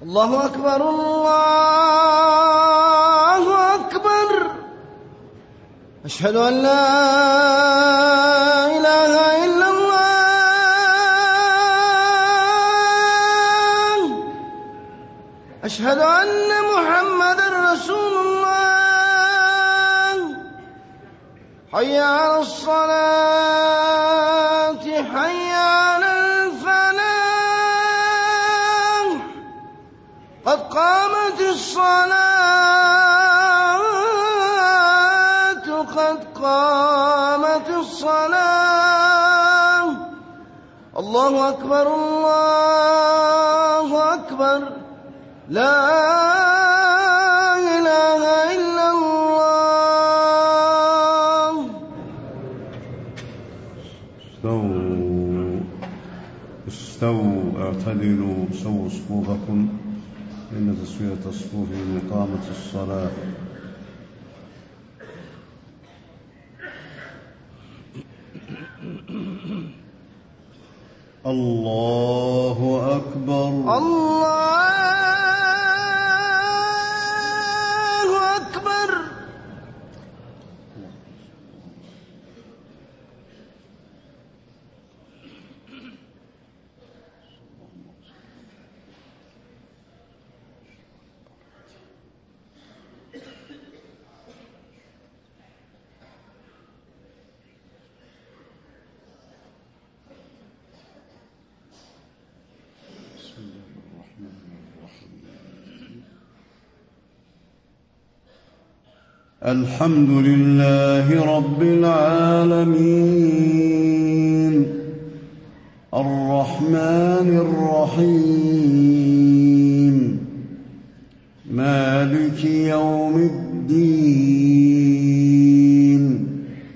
الله أكبر الله أكبر. أشهد أن لا إله إلا الله. أشهد أن محمدًا رسول الله. حي على الصلاة حي على الفلاح. قد قامت الصلاة قد قامت الصلاة. الله أكبر الله أكبر. لا إله إلا الله. استووا اعتدلوا سووا صفوفكم إن تسوية الصفوف من إقامة الصلاة. الله أكبر الله أكبر. الحمد لله رب العالمين الرحمن الرحيم مالك يوم الدين.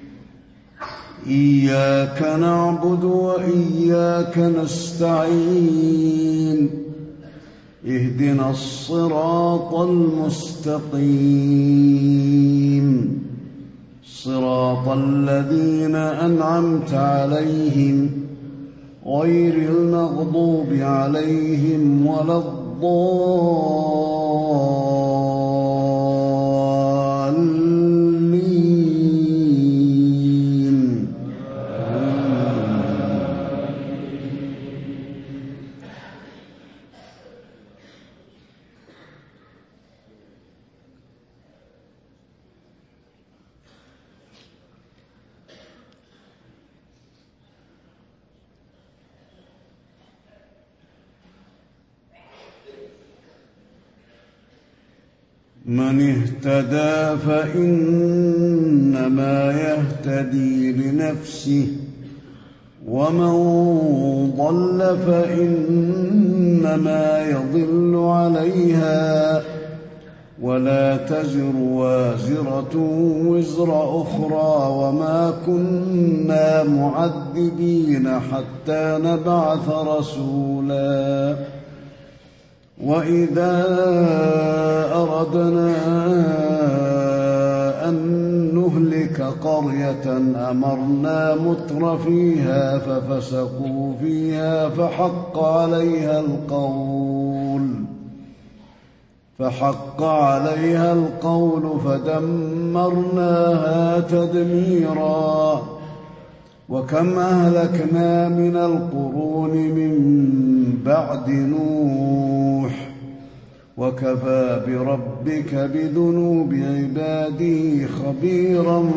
إياك نعبد وإياك نستعين. اهدنا الصراط المستقيم صراط الذين أنعمت عليهم غير المغضوب عليهم ولا الضالين. من اهتدى فإنما يهتدي لنفسه ومن ضل فإنما يضل عليها ولا تزر وازرة وزر أخرى وما كنا معذبين حتى نبعث رسولا. وإذا أردنا أن نهلك قرية أمرنا متر فيها ففسقوا فيها فحق عليها القول فدمرناها تدميرا. وكم أهلكنا من القرون من بعد نوح وكفى بربك بذنوب عباده خبيرا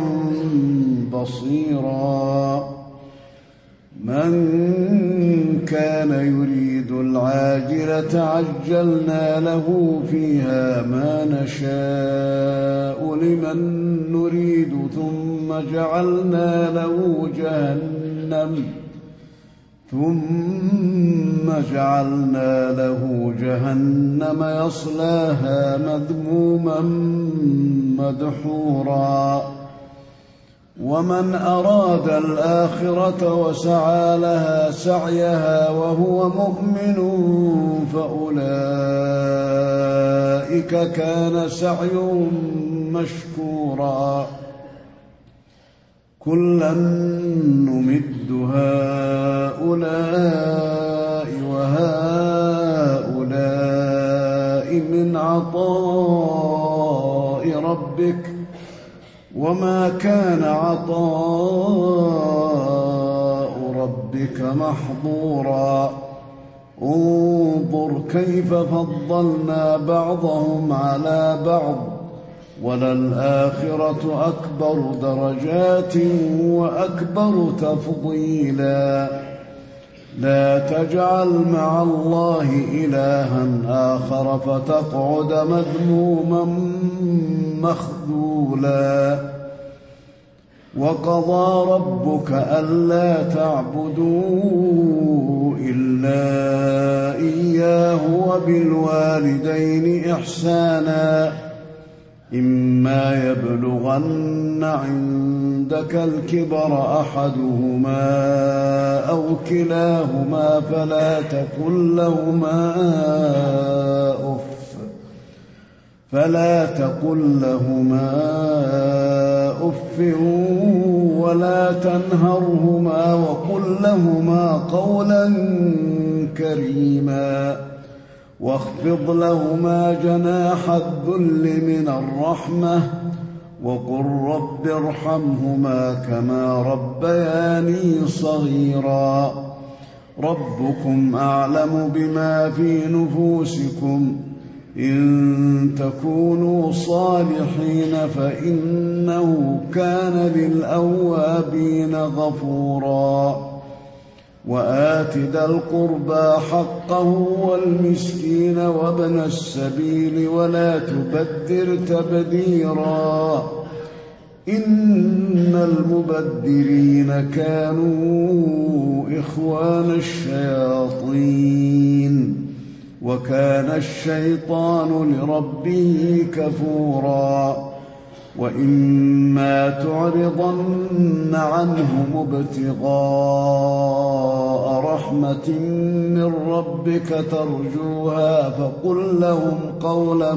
بصيرا. من كان يريد العاجلة عجلنا له فيها ما نشاء لمن نريد ثم جعلنا له جهنم يصلاها مذموما مدحورا. ومن أراد الآخرة وسعى لها سعيها وهو مؤمن فأولئك كان سعيهم مشكورا. كلا نمد هؤلاء وهؤلاء ربك وما كان عطاء ربك محظورا انظر كيف فضلنا بعضهم على بعض وللآخرة أكبر درجات وأكبر تفضيلا لا تجعل مع الله إلها آخر فتقعد مذموما مخذولا وقضى ربك ألا تعبدوا إلا إياه وبالوالدين إحسانا إما يبلغن عندك الكبر أحدهما أو كلاهما فلا تقل لهما أف ولا تنهرهما وقل لهما قولا كريما واخفض لهما جناح الذل من الرحمة وقل رب ارحمهما كما ربياني صغيرا ربكم أعلم بما في نفوسكم إن تكونوا صالحين فإنه كان للأوابين غفورا وآت ذا القربى حقه والمسكين وابن السبيل ولا تبذر تبذيرا إن المبذرين كانوا إخوان الشياطين وكان الشيطان لربه كفورا وإما تعرضن عنهم ابتغاء رحمة من ربك ترجوها فقل لهم قولا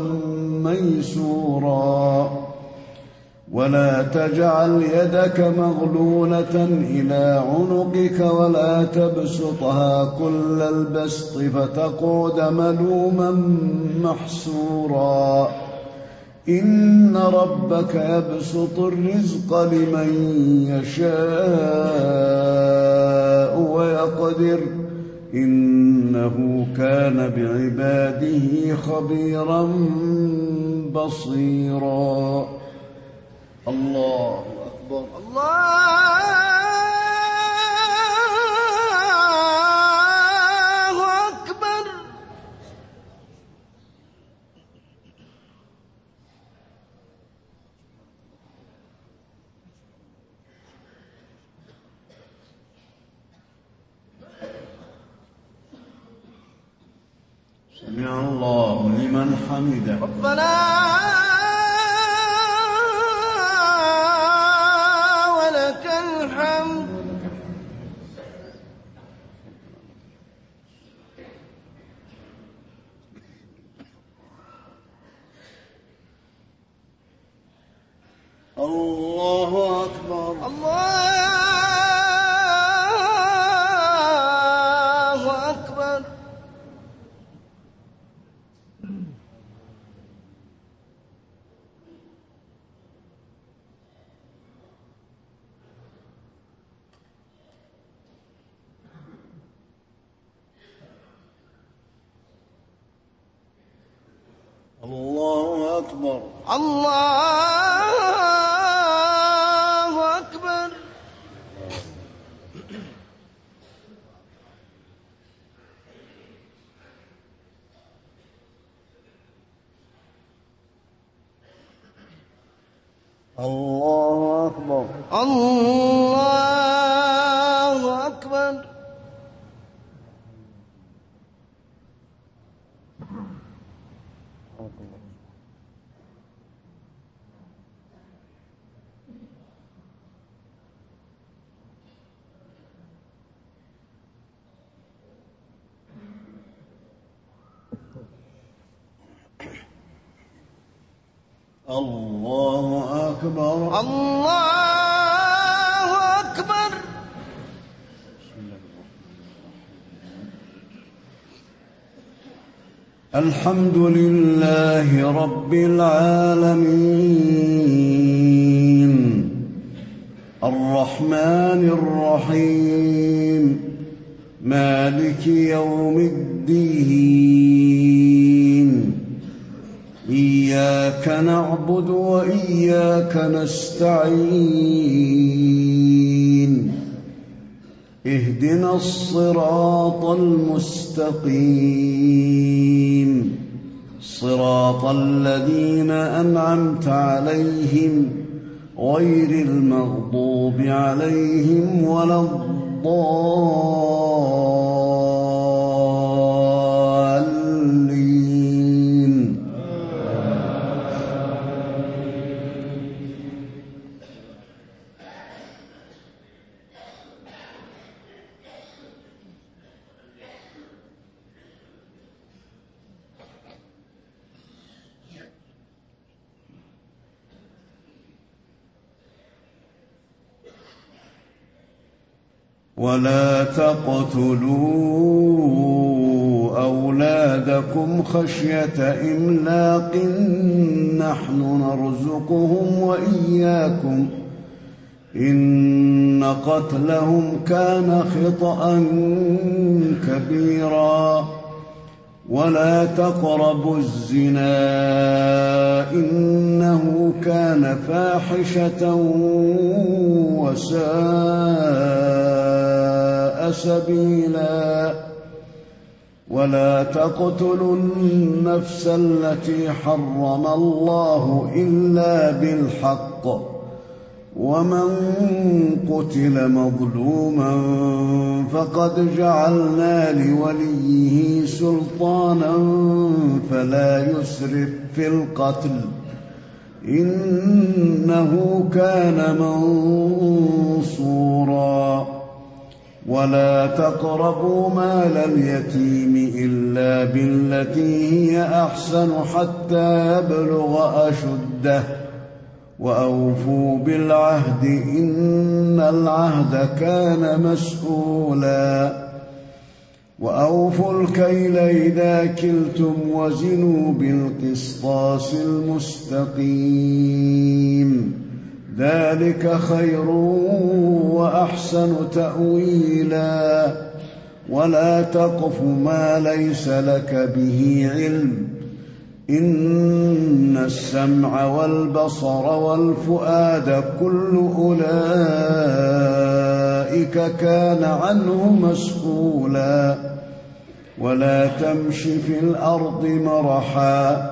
ميسورا ولا تجعل يدك مغلولة إلى عنقك ولا تبسطها كل البسط فتقعد ملوما محسورا إن ربك يبسط الرزق لمن يشاء ويقدر إنه كان بعباده خبيرا بصيرا الله أكبر الله أكبر سمع الله لمن حمده ربنا ولك الحمد الله أكبر الله أكبر الله أكبر الله أكبر الله أكبر الله أكبر الله أكبر الله أكبر الحمد لله رب العالمين الرحمن الرحيم مالك يوم الدين إياك نعبد وإياك نستعين اهدنا الصراط المستقيم صراط الذين أنعمت عليهم غير المغضوب عليهم ولا الضالين. ولا تقتلوا أولادكم خشية إملاق نحن نرزقهم وإياكم إن قتلهم كان خطأ كبيرا ولا تقربوا الزنا إنه كان فاحشة وساء سبيلا ولا تقتلوا النفس التي حرم الله إلا بالحق ومن قتل مظلوما فقد جعلنا لوليه سلطانا فلا يسرف في القتل إنه كان منصورا ولا تقربوا مال اليتيم إلا بالتي هي أحسن حتى يبلغ أشده وأوفوا بالعهد إن العهد كان مسؤولا وأوفوا الكيل إذا كلتم وزنوا بالقسطاس المستقيم ذلك خير وأحسن تأويلا ولا تقف ما ليس لك به علم إن السمع والبصر والفؤاد كل أولئك كان عنه مسؤولا ولا تمش في الأرض مرحا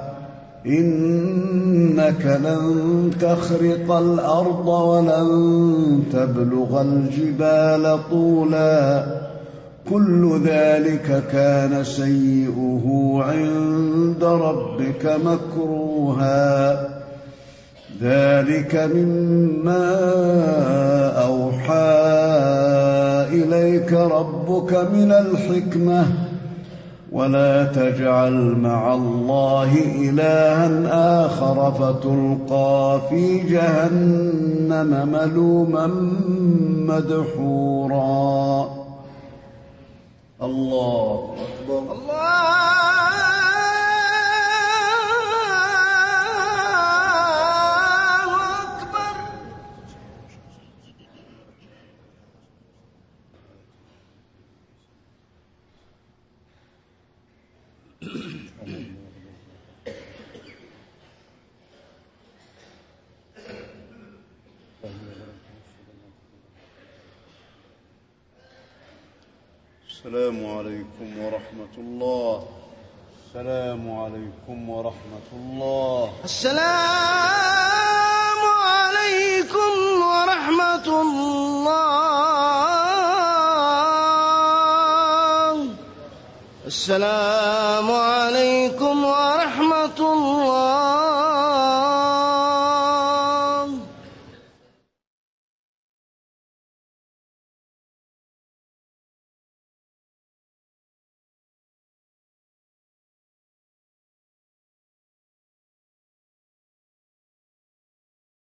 إنك لن تخرق الأرض ولن تبلغ الجبال طولا كل ذلك كان سيئه عند ربك مكروها ذلك مما أوحى إليك ربك من الحكمة ولا تجعل مع الله إلها آخر فتلقى في جهنم ملوما مدحورا. الله أكبر. الله أكبر. السلام عليكم ورحمة الله. السلام عليكم ورحمة الله. السلام عليكم ورحمة الله. السلام عليكم ورحمة الله.